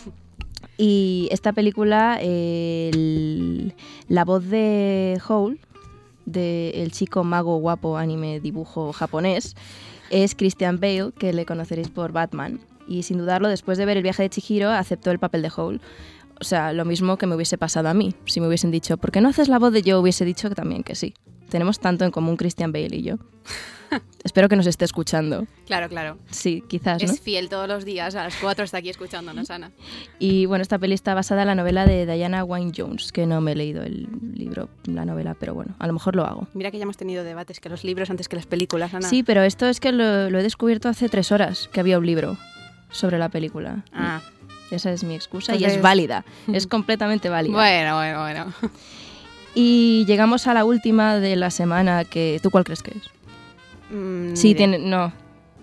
Y esta película, eh, el- la voz de Howl, del chico mago guapo anime dibujo japonés, es Christian Bale, que le conoceréis por Batman. Y sin dudarlo, después de ver El viaje de Chihiro, aceptó el papel de Howl. O sea, lo mismo que me hubiese pasado a mí. Si me hubiesen dicho, ¿por qué no haces la voz de yo? Hubiese dicho que también que sí. Tenemos tanto en común Christian Bale y yo. Espero que nos esté escuchando. Claro, claro. Sí, quizás, ¿no? Es fiel todos los días, a las cuatro está aquí escuchándonos, Ana. Y bueno, esta peli está basada en la novela de Diana Wynne Jones, que no me he leído el libro, la novela, pero bueno, a lo mejor lo hago. Mira que ya hemos tenido debates, que los libros antes que las películas, Ana. Sí, pero esto es que lo, lo he descubierto hace tres horas, que había un libro sobre la película. Ah, Esa es mi excusa y Entonces- es válida, es completamente válida. bueno, bueno, bueno. Y llegamos a la última de la semana, que ¿tú cuál crees que es? Mm, ni Sí, idea. tiene... No.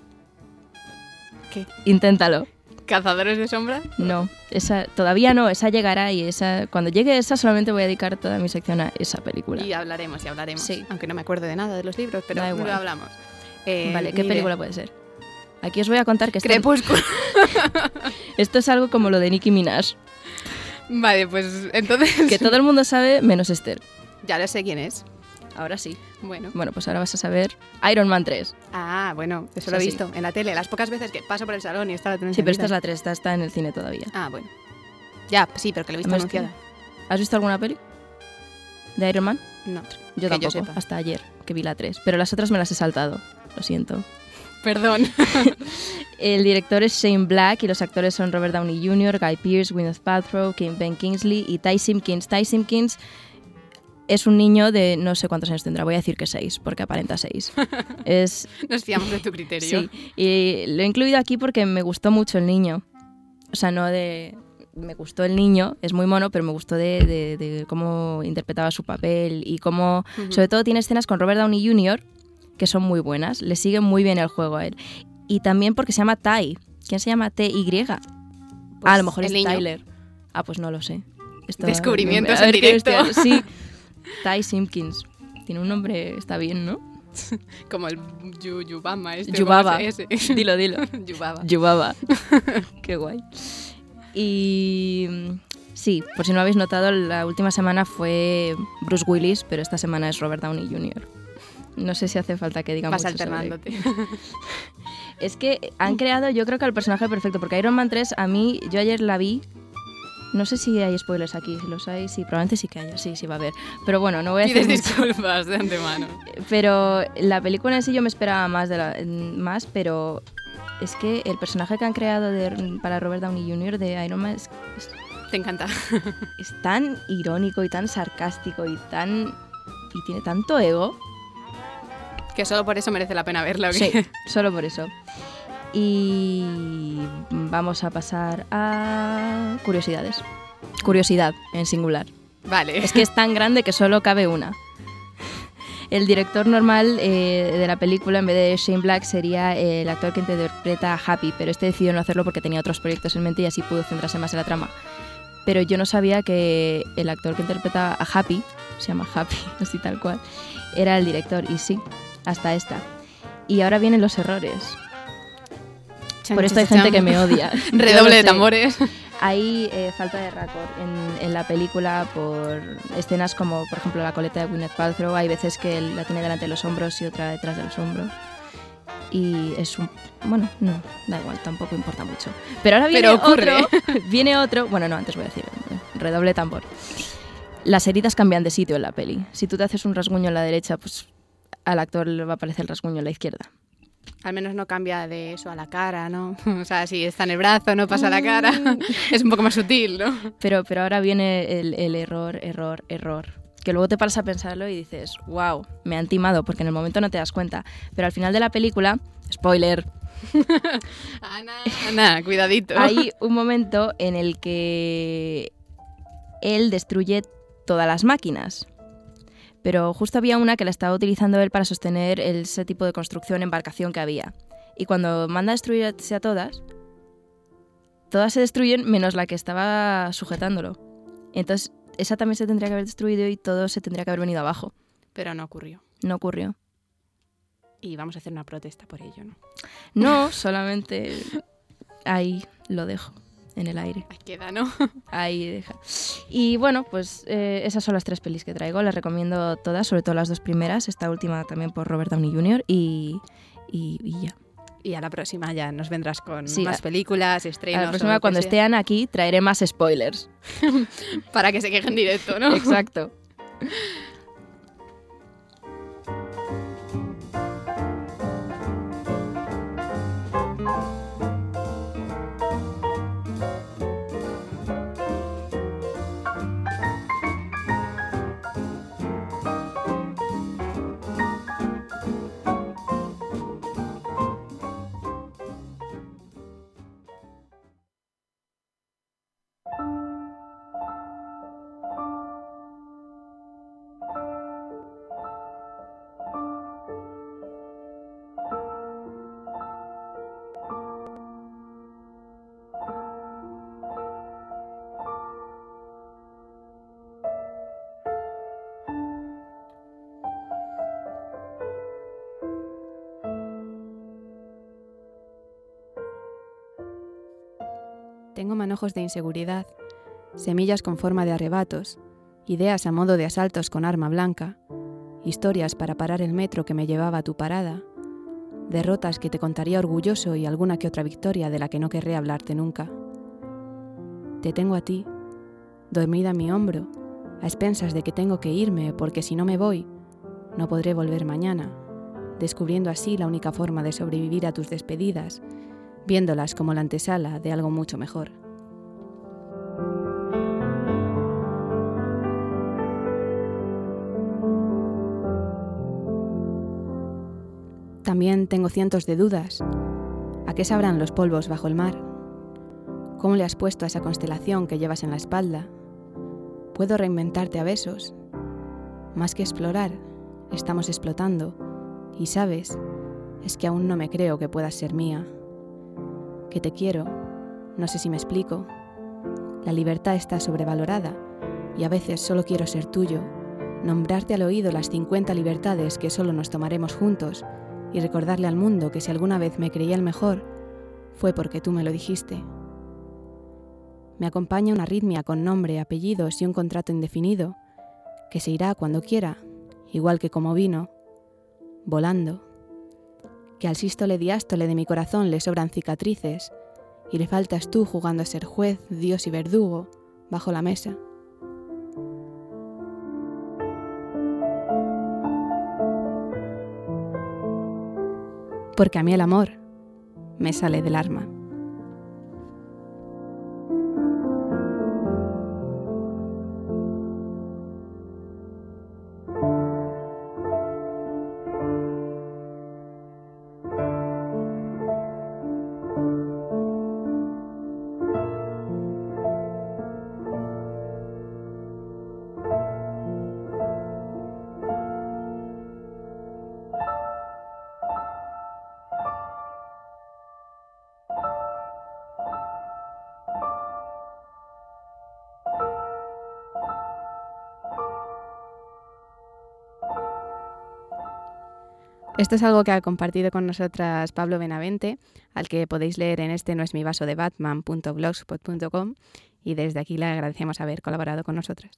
¿Qué? Inténtalo. ¿Cazadores de sombra? No, esa todavía no, esa llegará y esa cuando llegue esa solamente voy a dedicar toda mi sección a esa película. Y hablaremos, y hablaremos. Sí. Aunque no me acuerdo de nada de los libros, pero Da igual. lo hablamos. Eh, Vale, ¿qué ni película idea. puede ser? Aquí os voy a contar que esto, Crepúsculo. esto es algo como lo de Nicki Minaj, Vale, pues entonces... que todo el mundo sabe menos Esther. Ya lo sé quién es. Ahora sí. Bueno. Bueno, pues ahora vas a saber Iron Man tres. Ah, bueno, eso Eso lo he sí. visto en la tele. Las pocas veces que paso por el salón y está la tele Sí, pero esta es encendida. la tres, esta está en el cine todavía. Ah, bueno. Ya, sí, pero que lo he visto Además que- anunciada. ¿Has visto alguna peli de Iron Man? No. Yo Que tampoco, yo sepa. hasta ayer que vi la tres, pero las otras me las he saltado, lo siento. Perdón. El director es Shane Black y los actores son Robert Downey junior, Guy Pearce, Gwyneth Paltrow, Kim Ben Kingsley y Ty Simpkins. Ty Simpkins es un niño de no sé cuántos años tendrá, voy a decir que seis, porque aparenta seis. Es, Nos fiamos de tu criterio. sí, y lo he incluido aquí porque me gustó mucho el niño. O sea, no de... Me gustó el niño, es muy mono, pero me gustó de, de- de cómo interpretaba su papel y cómo... Ujú. Sobre todo tiene escenas con Robert Downey junior que son muy buenas, le sigue muy bien el juego a él. Y también porque se llama Ty. ¿Quién se llama T Y? Pues ah, a lo mejor el es niño. Tyler. Ah, pues no lo sé. Esto- Descubrimientos a ver en qué directo. bestia. Sí, Ty Simpkins. Tiene un nombre, está bien, ¿no? Como el Yu- Yubama este. Yubaba. ¿cómo se- ese? Dilo, dilo. Yubaba. Yubaba. Qué guay. Y mm, sí, por si no habéis notado, la última semana fue Bruce Willis, pero esta semana es Robert Downey junior No sé si hace falta que diga Vas mucho sobre- alternándote. Es que han creado, yo creo que el personaje perfecto, porque Iron Man tres, a mí, yo ayer la vi No sé si hay spoilers aquí, si los hay, sí, probablemente sí que haya, sí, sí va a haber. Pero bueno, no voy a Pides decir mucho. disculpas de antemano. Pero la película en sí yo me esperaba más, de la, más pero es que el personaje que han creado de, para Robert Downey junior de Iron Man es, es, Te encanta. es tan irónico y tan sarcástico y tan y tiene tanto ego. Que solo por eso merece la pena verla. ¿O Sí, qué? solo por eso. Y vamos a pasar a curiosidades. Curiosidad en singular. Vale. Es que es tan grande que solo cabe una. El director normal eh, de la película, en vez de Shane Black, sería el actor que interpreta a Happy, pero este decidió no hacerlo porque tenía otros proyectos en mente y así pudo centrarse más en la trama. Pero yo no sabía que el actor que interpreta a Happy, se llama Happy, así tal cual, era el director, y sí, hasta esta. Y ahora vienen los errores. Chan, Por esto hay chan, gente chan. que me odia. Yo lo Redoble de sé. tambores. Hay eh, falta de raccord en, en la película por escenas como, por ejemplo, la coleta de Gwyneth Paltrow. Hay veces que él la tiene delante de los hombros y otra detrás de los hombros. Y es un... Bueno, no, da igual, tampoco importa mucho. Pero ahora viene Pero ocurre. otro... Viene otro... Bueno, no, antes voy a decir. Redoble de tambor. Las heridas cambian de sitio en la peli. Si tú te haces un rasguño en la derecha, pues al actor le va a aparecer el rasguño en la izquierda. Al menos no cambia de eso a la cara, ¿no? O sea, si está en el brazo, no pasa a la cara. Es un poco más sutil, ¿no? Pero, pero ahora viene el, el error, error, error. Que luego te paras a pensarlo y dices, wow, me han timado, porque en el momento no te das cuenta. Pero al final de la película, spoiler, Ana, Ana, cuidadito. hay un momento en el que él destruye todas las máquinas. Pero justo había una que la estaba utilizando él para sostener ese tipo de construcción, embarcación que había. Y cuando manda a destruirse a todas, todas se destruyen menos la que estaba sujetándolo. Entonces, esa también se tendría que haber destruido y todo se tendría que haber venido abajo. Pero no ocurrió. No ocurrió. Y vamos a hacer una protesta por ello, ¿no? No, solamente ahí lo dejo, en el aire. Ahí queda, ¿no? Ahí deja. Y bueno, pues eh, esas son las tres pelis que traigo. Les recomiendo todas, sobre todo las dos primeras. Esta última también por Robert Downey junior Y, y, y ya. Y a la próxima ya nos vendrás con Sí, más a- películas, A estrenos. la o próxima, lo que cuando sea, esté Ana aquí, traeré más spoilers. Para que se quejen directo, ¿no? Exacto. Tengo manojos de inseguridad, semillas con forma de arrebatos, ideas a modo de asaltos con arma blanca, historias para parar el metro que me llevaba a tu parada, derrotas que te contaría orgulloso y alguna que otra victoria de la que no querré hablarte nunca. Te tengo a ti, dormida en mi hombro, a expensas de que tengo que irme porque si no me voy, no podré volver mañana, descubriendo así la única forma de sobrevivir a tus despedidas, viéndolas como la antesala de algo mucho mejor. También tengo cientos de dudas. ¿A qué sabrán los polvos bajo el mar? ¿Cómo le has puesto a esa constelación que llevas en la espalda? ¿Puedo reinventarte a besos? Más que explorar, estamos explotando. Y sabes, es que aún no me creo que puedas ser mía. Que te quiero, no sé si me explico. La libertad está sobrevalorada y a veces solo quiero ser tuyo, nombrarte al oído las cincuenta libertades que solo nos tomaremos juntos y recordarle al mundo que si alguna vez me creía el mejor, fue porque tú me lo dijiste. Me acompaña una arritmia con nombre, apellidos y un contrato indefinido, que se irá cuando quiera, igual que como vino, volando. Que al sístole diástole de mi corazón le sobran cicatrices, y le faltas tú jugando a ser juez, dios y verdugo, bajo la mesa. Porque a mí el amor me sale del alma. Esto es algo que ha compartido con nosotras Pablo Benavente, al que podéis leer en este no es mi vaso de Batman punto blogspot punto com, y desde aquí le agradecemos haber colaborado con nosotras.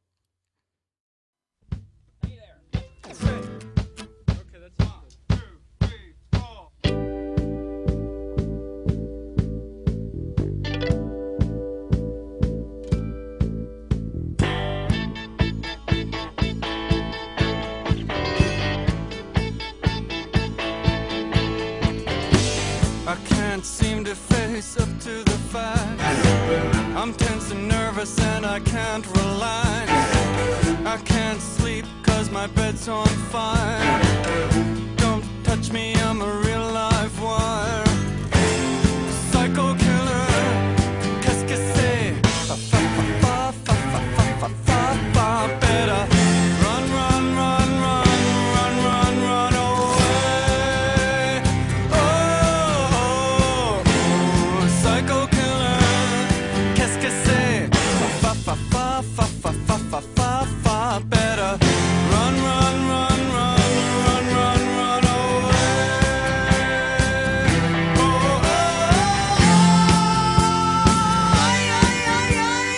I can't seem to face up to the fact I'm tense and nervous and I can't relax. I can't sleep cause my bed's on fire. Don't touch me, I'm a real live wire. Psycho killer, qu'est-ce que c'est? Fa fa fa fa fa fa fa fa fa. Better run, run, run, run, run, run, run away. Oh, oh, psycho killer, qu'est-ce que c'est? Fa fa fa fa fa fa fa fa fa. Better run, run, run, run, run, run, run away. Oh, oh, ay, ay, ay, ay,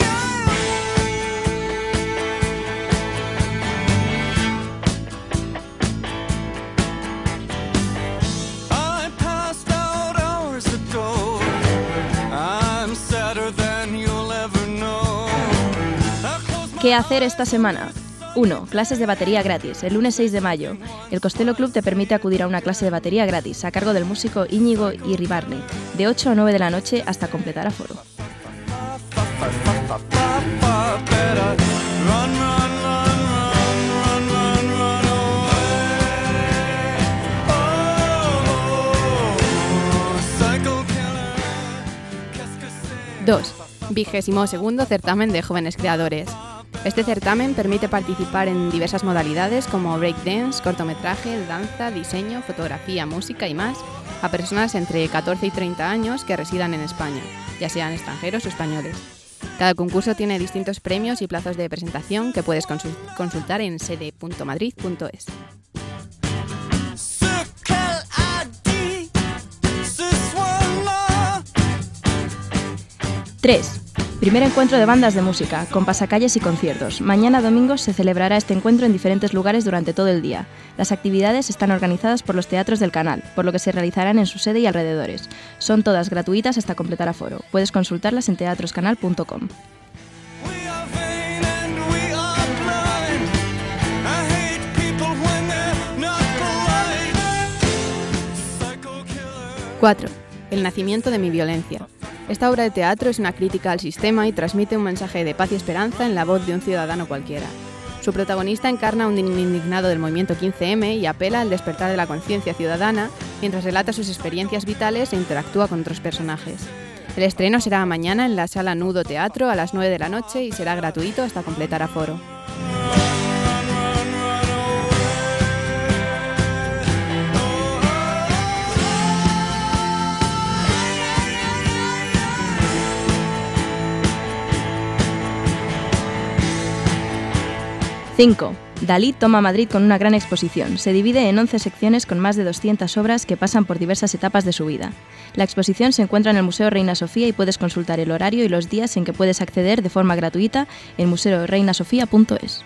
I passed out hours ago. I'm sadder than you'll ever know. I close my ¿Qué hacer esta semana? uno. Clases de batería gratis. El lunes seis de mayo, el Costello Club te permite acudir a una clase de batería gratis a cargo del músico Íñigo Iribarne, de ocho a nueve de la noche hasta completar aforo. better run, run, run, run, run, run, run away. Oh, psycho killer, qu'est-ce que c'est? dos. Vigésimo segundo certamen de jóvenes creadores. Este certamen permite participar en diversas modalidades como breakdance, cortometraje, danza, diseño, fotografía, música y más a personas entre catorce y treinta años que residan en España, ya sean extranjeros o españoles. Cada concurso tiene distintos premios y plazos de presentación que puedes consul- consultar en sede punto madrid punto es. tres. Primer encuentro de bandas de música, con pasacalles y conciertos. Mañana domingo se celebrará este encuentro en diferentes lugares durante todo el día. Las actividades están organizadas por los teatros del canal, por lo que se realizarán en su sede y alrededores. Son todas gratuitas hasta completar aforo. Puedes consultarlas en teatroscanal punto com. We are vain and we are blind. I hate people when they're not polite. Psycho killer. cuatro. El nacimiento de mi violencia. Esta obra de teatro es una crítica al sistema y transmite un mensaje de paz y esperanza en la voz de un ciudadano cualquiera. Su protagonista encarna a un indignado del movimiento quince eme y apela al despertar de la conciencia ciudadana mientras relata sus experiencias vitales e interactúa con otros personajes. El estreno será mañana en la Sala Nudo Teatro a las nueve de la noche y será gratuito hasta completar aforo. cinco. Dalí toma Madrid con una gran exposición. Se divide en once secciones con más de doscientas obras que pasan por diversas etapas de su vida. La exposición se encuentra en el Museo Reina Sofía y puedes consultar el horario y los días en que puedes acceder de forma gratuita en museo reina sofía punto es.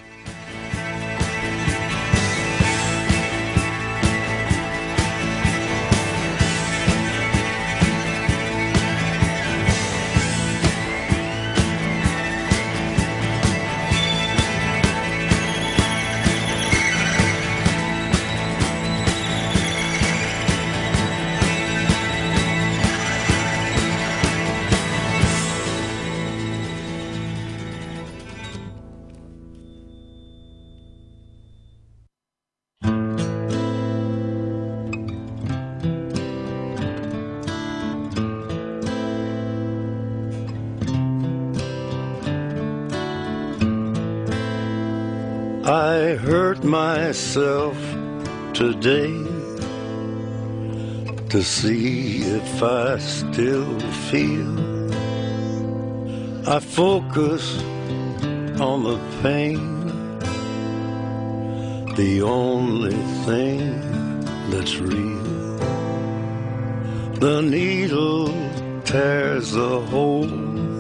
I hurt myself today to see if I still feel. I focus on the pain, the only thing that's real. The needle tears a hole,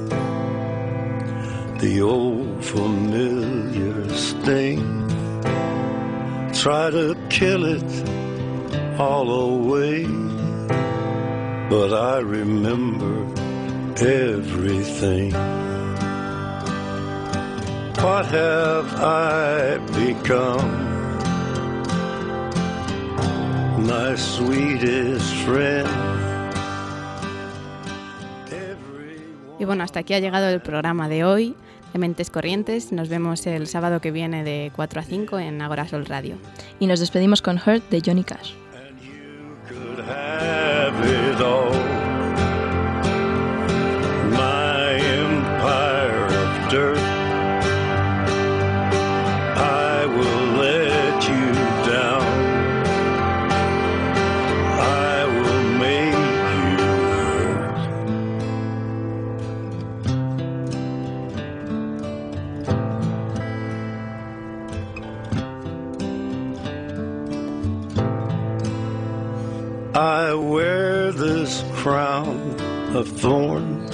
the old familiar sting. Try to kill it all away, but I remember everything. What have I become? My sweetest friend. Y bueno, hasta aquí ha llegado el programa de hoy de Mentes Corrientes. Nos vemos el sábado que viene de cuatro a cinco en Agora Sol Radio. Y nos despedimos con Hurt de Johnny Cash. I wear this crown of thorns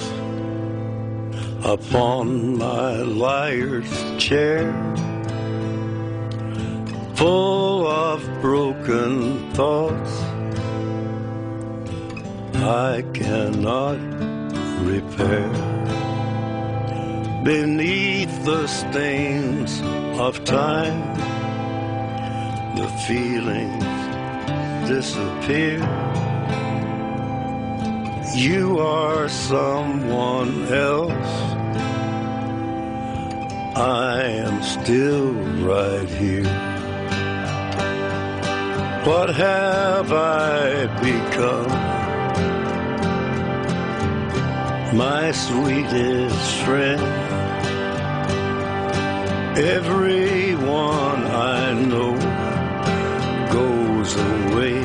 upon my liar's chair, full of broken thoughts I cannot repair. Beneath the stains of time, the feelings disappear. You are someone else, I am still right here. What have I become? My sweetest friend. Everyone I know goes away